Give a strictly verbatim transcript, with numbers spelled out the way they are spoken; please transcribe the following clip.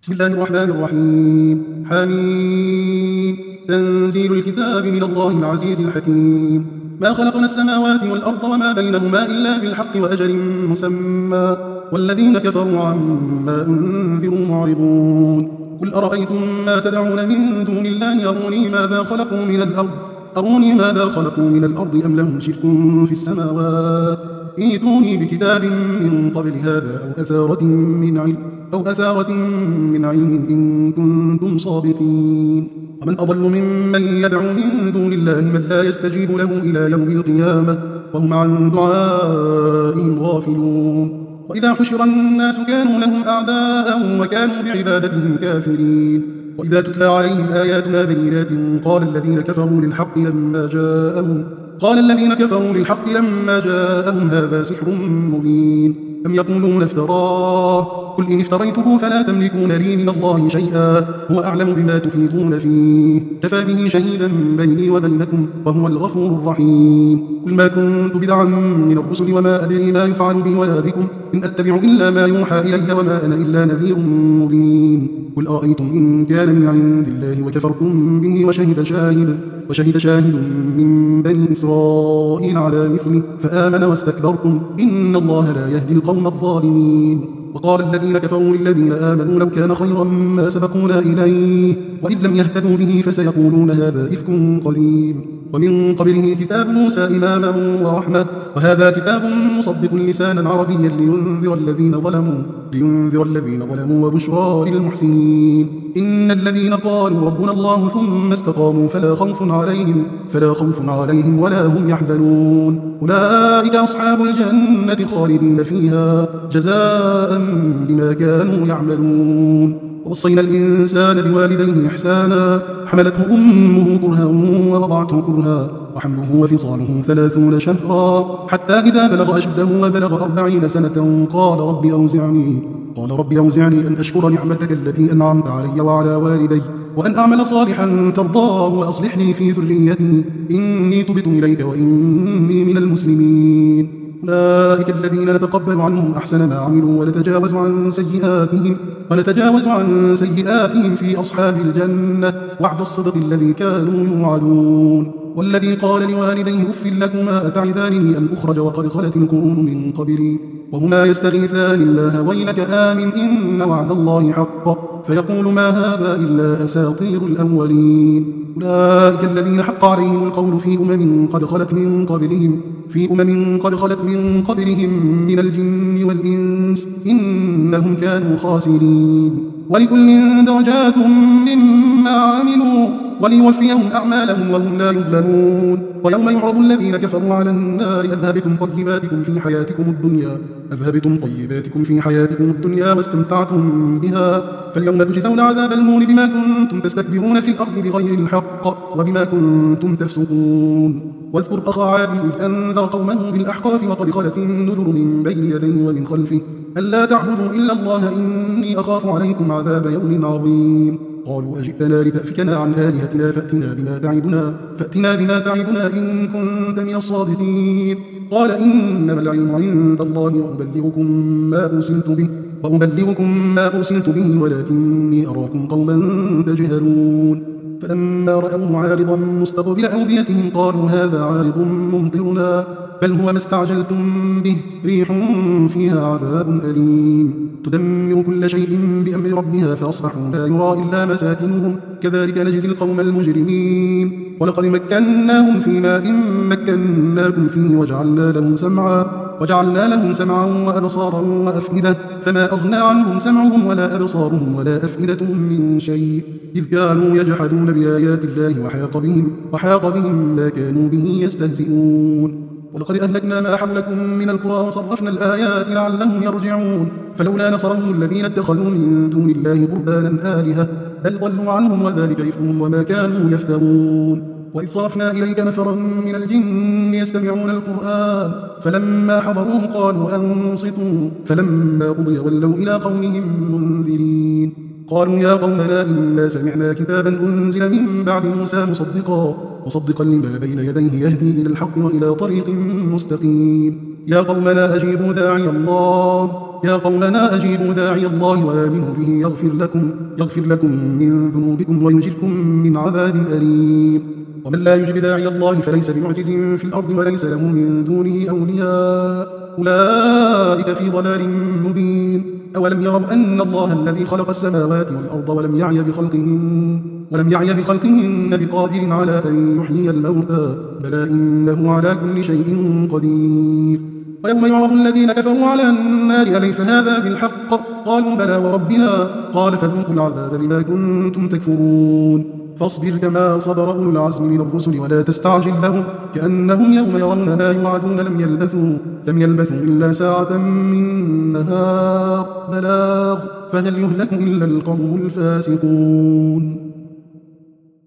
بسم الله الرحمن الرحيم. حميم. تنزيل الكتاب من الله العزيز الحكيم. ما خلقنا السماوات والأرض وما بينهما إلا بالحق وأجل مسمى والذين كفروا عما أنذروا معرضون. قل أرأيتم ما تدعون من دون الله أروني ماذا خلقوا من الأرض أروني ماذا خلقوا من الأرض أم لهم شرك في السماوات ائتوني بكتاب من قبل هذا أو أثارة من علم أو أثارة من علم إن كنتم صادقين. ومن أضل ممن يدعو من دون الله من لا يستجيب له إلى يوم القيامة وهم عن دعائهم غافلون. وإذا حشر الناس كانوا لهم أعداء وكانوا بعبادتهم كافرين. وإذا تتلى عليهم آياتنا بينات قال الذين كفروا للحق لما جاءهم قال الذين كفروا للحق لما جاءهم هذا سحر مبين أم يقولون افتراه قل إن افتريته فلا تملكون لي من الله شيئا هو أعلم بما تفيضون فيه كفى به شهيدا بيني وبينكم وهو الغفور الرحيم. قل ما كنت بدعا من الرسل وما أدري ما يفعل بي ولا بكم إن أتبع إلا ما يوحى إلي وما أنا إلا نذير مبين. قل أرأيتم إن كان من عند الله وكفرتم به وشهد شاهد وشهد شاهد من بني إسرائيل على مثله فآمن واستكبرتم إن الله لا يهدي القوم الظالمين. وقال الذين كفروا للذين آمنوا لو كان خيرا ما سبقونا إليه وإذ لم يهتدوا به فسيقولون هذا إفك قديم. ومن قبله كتاب موسى إماما ورحمة وهذا كتاب مصدق لسانا عربيا لينذر الذين ظلموا لينذر الذين ظلموا وبشرى للمحسنين. إن الذين قالوا ربنا الله ثم استقاموا فلا خوف عليهم فلا خوف عليهم ولا هم يحزنون أولئك أصحاب الجنة خالدين فيها جزاء بما كانوا يعملون. ووصينا الإنسان بوالديه إحسانا حملته أمه كرها ووضعته كرها وحمله وفصاله ثلاثون شهرا حتى إذا بلغ أشده وبلغ أربعين سنة قال رب أوزعني قال رب أوزعني أن أشكر نعمتك التي أنعمت علي وعلى والدي وأن أعمل صالحا ترضاه وأصلح لي في ذريتي إني تبت إليك وإني من المسلمين. أولئك الذين نتقبل عنهم أحسن ما عملوا ونتجاوز عن سيئاتهم ونتجاوز عن سيئاتهم في أصحاب الجنة وعد الصدق الذي كانوا يوعدون. والذي قال لوالديه أف لكما أتعدانني أن أخرج وقد خلت القرون من قبلي وهما يستغيثان الله ويلك آمن إن وعد الله حق فيقول ما هذا إلا أساطير الأولين. أولئك الذين حق عليهم القول في أمم قد خلت من قبلهم في أمم قد خلت من قبلهم من الجن والإنس إنهم كانوا خاسرين. ولكل درجات مما عملوا وليوفيهم أعمالهم وهم لا يظلمون. ويوم يعرض الذين كفروا على النار أذهبتم طيباتكم في حياتكم الدنيا أذهبتم طيباتكم في حياتكم الدنيا واستمتعتم بها فاليوم تجزون عذاب الهون بما كنتم تستكبرون في الأرض بغير الحق وبما كنتم تفسقون. واذكر أخا عاد إذ أنذر قومه بالأحقاف وقد خلت النذر من بين يديه ومن خلفه ألا تعبدوا إلا الله إني أخاف عليكم عذاب يوم عظيم. قالوا أجئتنا لتأفكنا عن آلهتنا فأتنا بما تعدنا فأتنا بما تعدنا إن كنت من الصادقين. قال إنما العلم عند الله وأبلغكم ما أرسلت به وأبلغكم ما أرسلت به ولكني أراكم قوما تجهلون. فلما رأوه عارضا مستقبل أوديتهم قالوا هذا عارض ممطرنا بل هو ما استعجلتم به ريح فيها عذاب أليم تدمر كل شيء بأمر ربها فأصبحوا لا يرى إلا مساكنهم كذلك نجزي القوم المجرمين. ولقد مكناهم في ماء مكناكم فيه وجعلنا لهم سمعا وجعلنا لهم سمعا وأبصارا وأفئدة فما أغنى عنهم سمعهم ولا أبصارهم ولا أفئدتهم من شيء إذ كانوا يجحدون بآيات الله وحاق بهم, وحاق بهم ما كانوا به يستهزئون. ولقد أهلكنا ما حولكم من القرى وصرفنا الآيات لعلهم يرجعون فلولا نصرهم الذين اتخذوا من دون الله قربانا آلهة بل ضلوا عنهم وذلك إفكهم وما كانوا يفترون. وإذ صرفنا إليك نفرا من الجن يستمعون القرآن فلما حضروه قالوا أنصتوا فلما قضي ولوا إلى قومهم منذرين قالوا يا قومنا إنا سمعنا كتابا أنزل من بعد موسى مصدقا وصدقا لما بين يديه يهدي إلى الحق وإلى طريق مستقيم. يا قومنا أجيبوا داعي الله يا قومنا أجيبوا داعي الله وآمنوا به يغفر لكم يغفر لكم من ذنوبكم ويجركم من عذاب أليم. ومن لا يجب داعي الله فليس بمعجز في الأرض وليس له من دونه أولياء أولئك في ضلال مبين. أولم يروا أن الله الذي خلق السماوات والأرض ولم يعي بخلقهن ولم يعي بخلقهن بقادر على أن يحيي الموتى بلى إنه على كل شيء قدير. ويوم يعرض الذين كفروا على النار أليس هذا بالحق قالوا بلى وربنا قال فذوقوا العذاب بما كنتم تكفرون. فاصبر كما صبر أولو العزم من الرسل ولا تستعجل لهم كأنهم يوم يرون ما يوعدون لم يلبثوا لم يلبثوا إلا ساعة من نهار بلاغ فهل يهلك إلا القوم الفاسقون.